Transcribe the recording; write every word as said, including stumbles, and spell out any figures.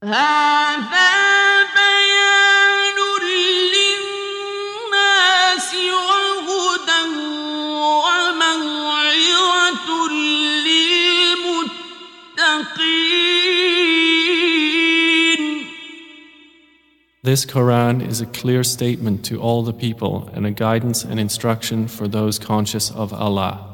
هذا بيان للناس وهدى وموعظة للمتقين. This Quran is a clear statement to all the people and a guidance and instruction for those conscious of Allah.